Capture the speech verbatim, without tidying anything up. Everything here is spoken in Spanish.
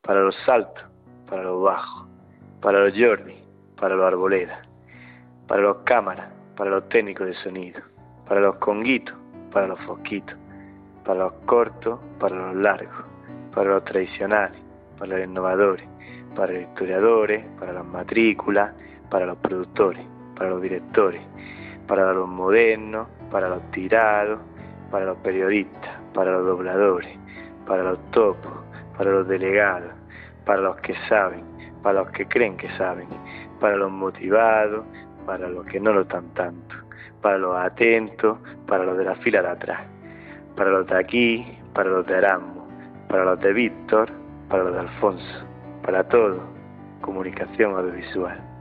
para los altos, para los bajos, para los Jordi, para los arboledas, para los cámaras, para los técnicos de sonido, para los conguitos, para los fosquitos, para los cortos, para los largos, para los tradicionales, para los innovadores, para los historiadores, para las matrículas, para los productores, para los directores, para los modernos, para los tirados, para los periodistas, para los dobladores, para los topos, para los delegados, para los que saben, para los que creen que saben, para los motivados, para los que no lo están tanto, para los atentos, para los de la fila de atrás, para los de aquí, para los de Erasmo, para los de Víctor, para los de Alfonso, para todo, comunicación audiovisual.